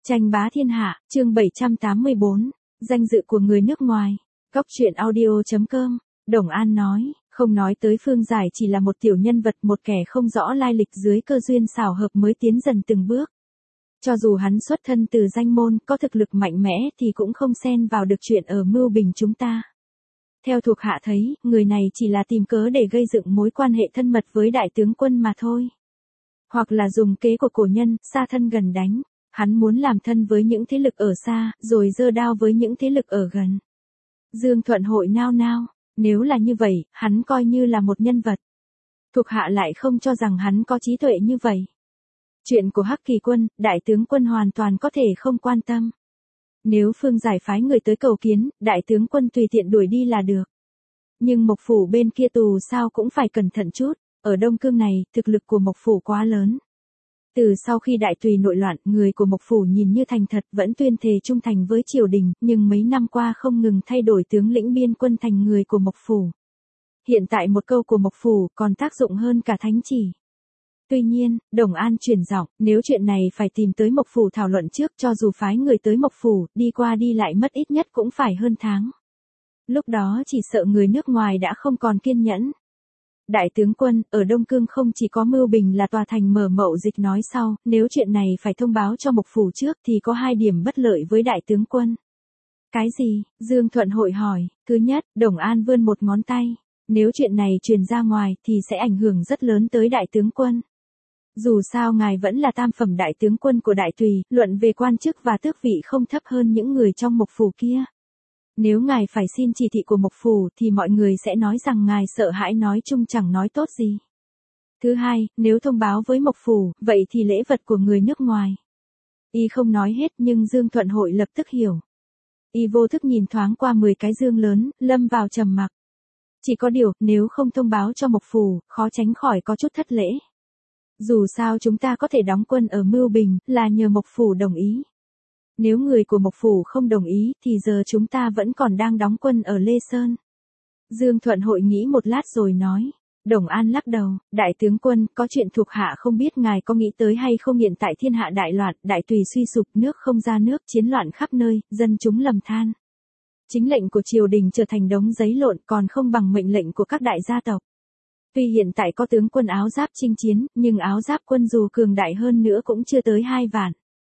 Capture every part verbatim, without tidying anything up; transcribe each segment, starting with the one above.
Tranh bá thiên hạ, chương bảy trăm tám mươi bốn, danh dự của người nước ngoài. Góc truyện audio chấm com, Đồng An nói, không nói tới Phương Giải chỉ là một tiểu nhân vật, một kẻ không rõ lai lịch dưới cơ duyên xảo hợp mới tiến dần từng bước. Cho dù hắn xuất thân từ danh môn, có thực lực mạnh mẽ thì cũng không xen vào được chuyện ở mưu bình chúng ta. Theo thuộc hạ thấy, người này chỉ là tìm cớ để gây dựng mối quan hệ thân mật với đại tướng quân mà thôi. Hoặc là dùng kế của cổ nhân, xa thân gần đánh. Hắn muốn làm thân với những thế lực ở xa, rồi giơ đao với những thế lực ở gần. Dương Thuận Hội nao nao, nếu là như vậy, hắn coi như là một nhân vật. Thuộc hạ lại không cho rằng hắn có trí tuệ như vậy. Chuyện của Hắc Kỳ Quân, đại tướng quân hoàn toàn có thể không quan tâm. Nếu Phương Giải phái người tới cầu kiến, đại tướng quân tùy tiện đuổi đi là được. Nhưng Mộc Phủ bên kia tù sao cũng phải cẩn thận chút, ở Đông Cương này, thực lực của Mộc Phủ quá lớn. Từ sau khi đại tùy nội loạn, người của Mộc Phủ nhìn như thành thật vẫn tuyên thề trung thành với triều đình, nhưng mấy năm qua không ngừng thay đổi tướng lĩnh biên quân thành người của Mộc Phủ. Hiện tại một câu của Mộc Phủ còn tác dụng hơn cả thánh chỉ. Tuy nhiên, Đồng An chuyển giọng, nếu chuyện này phải tìm tới Mộc Phủ thảo luận trước, cho dù phái người tới Mộc Phủ, đi qua đi lại mất ít nhất cũng phải hơn tháng. Lúc đó chỉ sợ người nước ngoài đã không còn kiên nhẫn. Đại tướng quân, ở Đông Cương không chỉ có Mưu Bình là tòa thành mở mậu dịch nói sau, nếu chuyện này phải thông báo cho Mộc Phủ trước thì có hai điểm bất lợi với đại tướng quân. Cái gì? Dương Thuận Hội hỏi. Thứ nhất, Đồng An vươn một ngón tay. Nếu chuyện này truyền ra ngoài thì sẽ ảnh hưởng rất lớn tới đại tướng quân. Dù sao ngài vẫn là tam phẩm đại tướng quân của đại tùy, luận về quan chức và tước vị không thấp hơn những người trong Mộc Phủ kia. Nếu ngài phải xin chỉ thị của Mộc Phủ thì mọi người sẽ nói rằng ngài sợ hãi nói chung chẳng nói tốt gì. Thứ hai, nếu thông báo với Mộc Phủ, vậy thì lễ vật của người nước ngoài. Y không nói hết nhưng Dương Thuận Hội lập tức hiểu. Y vô thức nhìn thoáng qua mười cái dương lớn, lâm vào trầm mặc. Chỉ có điều, nếu không thông báo cho Mộc Phủ, khó tránh khỏi có chút thất lễ. Dù sao chúng ta có thể đóng quân ở Mưu Bình, là nhờ Mộc Phủ đồng ý. Nếu người của Mộc Phủ không đồng ý, thì giờ chúng ta vẫn còn đang đóng quân ở Lê Sơn. Dương Thuận Hội nghĩ một lát rồi nói. Đồng An lắc đầu, đại tướng quân, có chuyện thuộc hạ không biết ngài có nghĩ tới hay không, hiện tại thiên hạ đại loạn, đại tùy suy sụp, nước không ra nước, chiến loạn khắp nơi, dân chúng lầm than. Chính lệnh của triều đình trở thành đống giấy lộn, còn không bằng mệnh lệnh của các đại gia tộc. Tuy hiện tại có tướng quân áo giáp chinh chiến, nhưng áo giáp quân dù cường đại hơn nữa cũng chưa tới hai vạn.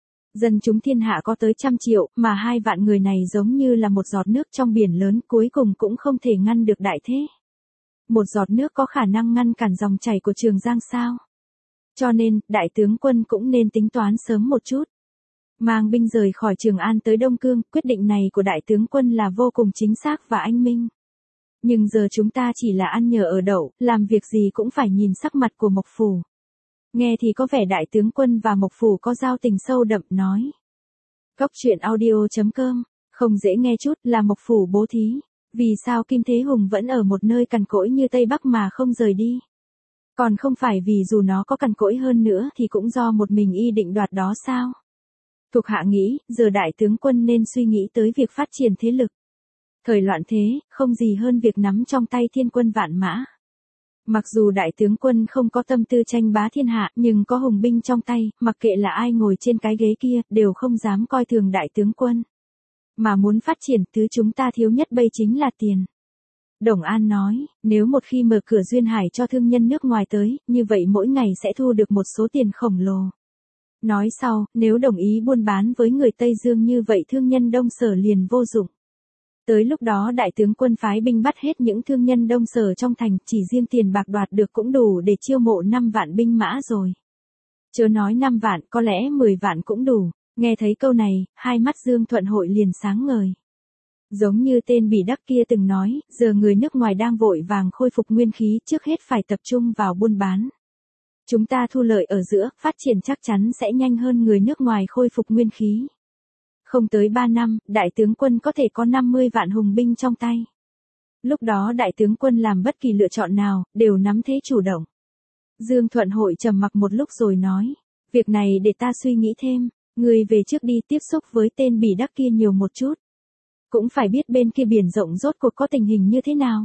Dân chúng thiên hạ có tới trăm triệu, mà hai vạn người này giống như là một giọt nước trong biển lớn, cuối cùng cũng không thể ngăn được đại thế. Một giọt nước có khả năng ngăn cản dòng chảy của Trường Giang sao? Cho nên, đại tướng quân cũng nên tính toán sớm một chút. Mang binh rời khỏi Trường An tới Đông Cương, quyết định này của đại tướng quân là vô cùng chính xác và anh minh. Nhưng giờ chúng ta chỉ là ăn nhờ ở đậu, làm việc gì cũng phải nhìn sắc mặt của Mộc Phủ. Nghe thì có vẻ đại tướng quân và Mộc Phủ có giao tình sâu đậm, nói. Góc truyện audio chấm com, không dễ nghe chút là Mộc Phủ bố thí. Vì sao Kim Thế Hùng vẫn ở một nơi cằn cỗi như Tây Bắc mà không rời đi? Còn không phải vì dù nó có cằn cỗi hơn nữa thì cũng do một mình y định đoạt đó sao? Thuộc hạ nghĩ, giờ đại tướng quân nên suy nghĩ tới việc phát triển thế lực. Thời loạn thế, không gì hơn việc nắm trong tay thiên quân vạn mã. Mặc dù đại tướng quân không có tâm tư tranh bá thiên hạ, nhưng có hùng binh trong tay, mặc kệ là ai ngồi trên cái ghế kia, đều không dám coi thường đại tướng quân. Mà muốn phát triển, thứ chúng ta thiếu nhất bây chính là tiền. Đồng An nói, nếu một khi mở cửa duyên hải cho thương nhân nước ngoài tới, như vậy mỗi ngày sẽ thu được một số tiền khổng lồ. Nói sau, nếu đồng ý buôn bán với người Tây Dương như vậy thương nhân Đông Sở liền vô dụng. Tới lúc đó đại tướng quân phái binh bắt hết những thương nhân Đông Sở trong thành, chỉ riêng tiền bạc đoạt được cũng đủ để chiêu mộ năm vạn binh mã rồi. Chớ nói năm vạn, có lẽ mười vạn cũng đủ. Nghe thấy câu này, hai mắt Dương Thuận Hội liền sáng ngời. Giống như tên Bỉ Đắc kia từng nói, giờ người nước ngoài đang vội vàng khôi phục nguyên khí, trước hết phải tập trung vào buôn bán. Chúng ta thu lợi ở giữa, phát triển chắc chắn sẽ nhanh hơn người nước ngoài khôi phục nguyên khí. Không tới ba năm, đại tướng quân có thể có năm mươi vạn hùng binh trong tay. Lúc đó đại tướng quân làm bất kỳ lựa chọn nào, đều nắm thế chủ động. Dương Thuận Hội trầm mặc một lúc rồi nói, việc này để ta suy nghĩ thêm. Người về trước đi tiếp xúc với tên Bỉ Đắc kia nhiều một chút. Cũng phải biết bên kia biển rộng rốt cuộc có tình hình như thế nào.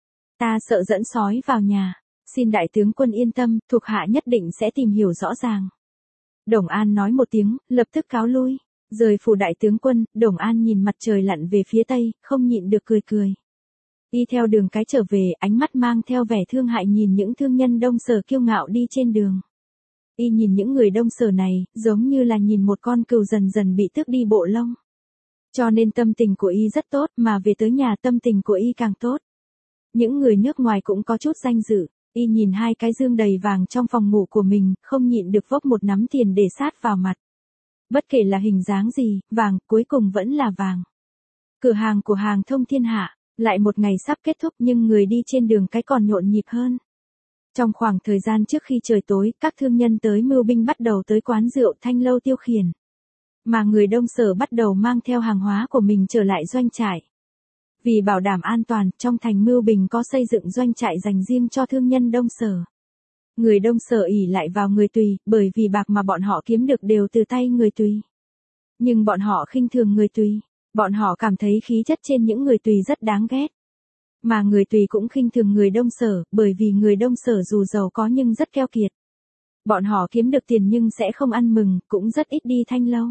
Ta sợ dẫn sói vào nhà. Xin đại tướng quân yên tâm, thuộc hạ nhất định sẽ tìm hiểu rõ ràng. Đồng An nói một tiếng, lập tức cáo lui. Rời phủ đại tướng quân, Đồng An nhìn mặt trời lặn về phía tây, không nhịn được cười cười. Y theo đường cái trở về, ánh mắt mang theo vẻ thương hại nhìn những thương nhân Đông Sở kiêu ngạo đi trên đường. Y nhìn những người Đông Sở này, giống như là nhìn một con cừu dần dần bị tước đi bộ lông. Cho nên tâm tình của Y rất tốt, mà về tới nhà tâm tình của Y càng tốt. Những người nước ngoài cũng có chút danh dự. Y nhìn hai cái dương đầy vàng trong phòng ngủ của mình, không nhịn được vốc một nắm tiền để sát vào mặt. Bất kể là hình dáng gì, vàng, cuối cùng vẫn là vàng. Cửa hàng của Hàng Thông Thiên Hạ, lại một ngày sắp kết thúc nhưng người đi trên đường cái còn nhộn nhịp hơn. Trong khoảng thời gian trước khi trời tối, các thương nhân tới mưu binh bắt đầu tới quán rượu Thanh Lâu tiêu khiển. Mà người Đông Sở bắt đầu mang theo hàng hóa của mình trở lại doanh trại. Vì bảo đảm an toàn, trong thành Mưu Bình có xây dựng doanh trại dành riêng cho thương nhân Đông Sở. Người Đông Sở ỷ lại vào người Tùy, bởi vì bạc mà bọn họ kiếm được đều từ tay người Tùy. Nhưng bọn họ khinh thường người Tùy, bọn họ cảm thấy khí chất trên những người Tùy rất đáng ghét. Mà người Tùy cũng khinh thường người Đông Sở, bởi vì người Đông Sở dù giàu có nhưng rất keo kiệt. Bọn họ kiếm được tiền nhưng sẽ không ăn mừng, cũng rất ít đi Thanh Lâu.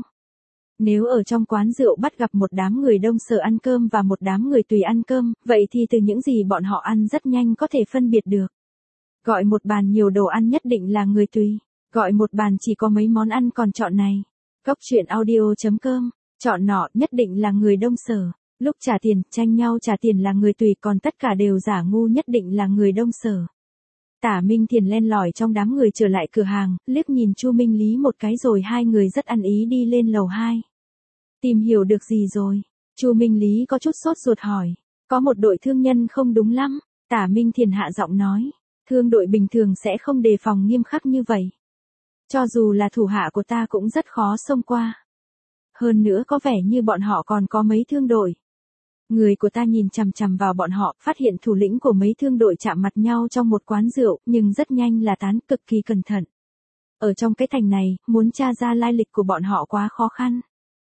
Nếu ở trong quán rượu bắt gặp một đám người Đông Sở ăn cơm và một đám người Tùy ăn cơm, vậy thì từ những gì bọn họ ăn rất nhanh có thể phân biệt được. Gọi một bàn nhiều đồ ăn nhất định là người Tùy, gọi một bàn chỉ có mấy món ăn còn chọn này. Cốc truyện audio chấm com, chọn nọ nhất định là người Đông Sở. Lúc trả tiền, tranh nhau trả tiền là người Tùy, còn tất cả đều giả ngu nhất định là người Đông Sở. Tả Minh Thiền len lỏi trong đám người trở lại cửa hàng, liếc nhìn Chu Minh Lý một cái rồi hai người rất ăn ý đi lên lầu hai. Tìm hiểu được gì rồi? Chu Minh Lý có chút sốt ruột hỏi. Có một đội thương nhân không đúng lắm. Tả Minh Thiền hạ giọng nói. Thương đội bình thường sẽ không đề phòng nghiêm khắc như vậy. Cho dù là thủ hạ của ta cũng rất khó xông qua. Hơn nữa có vẻ như bọn họ còn có mấy thương đội. Người của ta nhìn chằm chằm vào bọn họ, phát hiện thủ lĩnh của mấy thương đội chạm mặt nhau trong một quán rượu, nhưng rất nhanh là tán, cực kỳ cẩn thận. Ở trong cái thành này, muốn tra ra lai lịch của bọn họ quá khó khăn.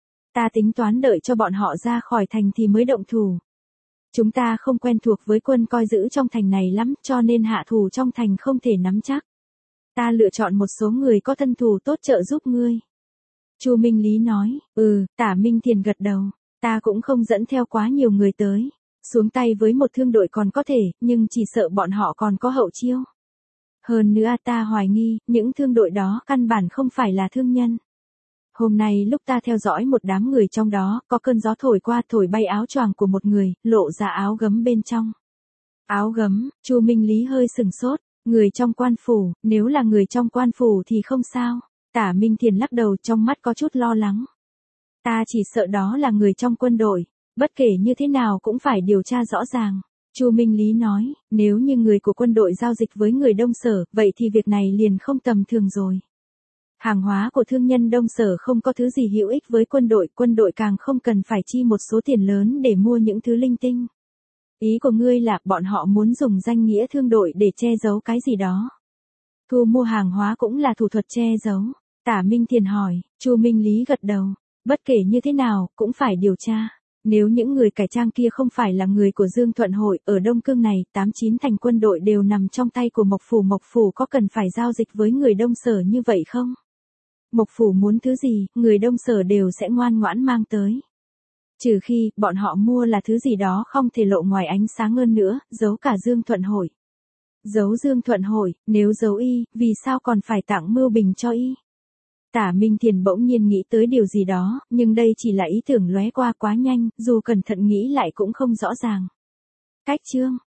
Ta tính toán đợi cho bọn họ ra khỏi thành thì mới động thủ. Chúng ta không quen thuộc với quân coi giữ trong thành này lắm, cho nên hạ thủ trong thành không thể nắm chắc. Ta lựa chọn một số người có thân thủ tốt trợ giúp ngươi. Chu Minh Lý nói, ừ, Tả Minh Thiền gật đầu. Ta cũng không dẫn theo quá nhiều người tới. Xuống tay với một thương đội còn có thể, nhưng chỉ sợ bọn họ còn có hậu chiêu. Hơn nữa ta hoài nghi, những thương đội đó căn bản không phải là thương nhân. Hôm nay lúc ta theo dõi một đám người trong đó, có cơn gió thổi qua thổi bay áo choàng của một người, lộ ra áo gấm bên trong. Áo gấm, Chu Minh Lý hơi sừng sốt, người trong quan phủ, nếu là người trong quan phủ thì không sao. Tả Minh Thiền lắc đầu, trong mắt có chút lo lắng. Ta chỉ sợ đó là người trong quân đội, bất kể như thế nào cũng phải điều tra rõ ràng. Chu Minh Lý nói, nếu như người của quân đội giao dịch với người Đông Sở, vậy thì việc này liền không tầm thường rồi. Hàng hóa của thương nhân Đông Sở không có thứ gì hữu ích với quân đội, quân đội càng không cần phải chi một số tiền lớn để mua những thứ linh tinh. Ý của ngươi là bọn họ muốn dùng danh nghĩa thương đội để che giấu cái gì đó. Thu mua hàng hóa cũng là thủ thuật che giấu. Tả Minh Thiền hỏi, Chu Minh Lý gật đầu. Bất kể như thế nào, cũng phải điều tra. Nếu những người cải trang kia không phải là người của Dương Thuận Hội, ở Đông Cương này, tám chín thành quân đội đều nằm trong tay của Mộc Phủ. Mộc Phủ có cần phải giao dịch với người Đông Sở như vậy không? Mộc Phủ muốn thứ gì, người Đông Sở đều sẽ ngoan ngoãn mang tới. Trừ khi, bọn họ mua là thứ gì đó không thể lộ ngoài ánh sáng hơn nữa, giấu cả Dương Thuận Hội. Giấu Dương Thuận Hội, nếu giấu y, vì sao còn phải tặng Mưu Bình cho y? Tả Minh Thiền bỗng nhiên nghĩ tới điều gì đó, nhưng đây chỉ là ý tưởng lóe qua quá nhanh, dù cẩn thận nghĩ lại cũng không rõ ràng. Cách chương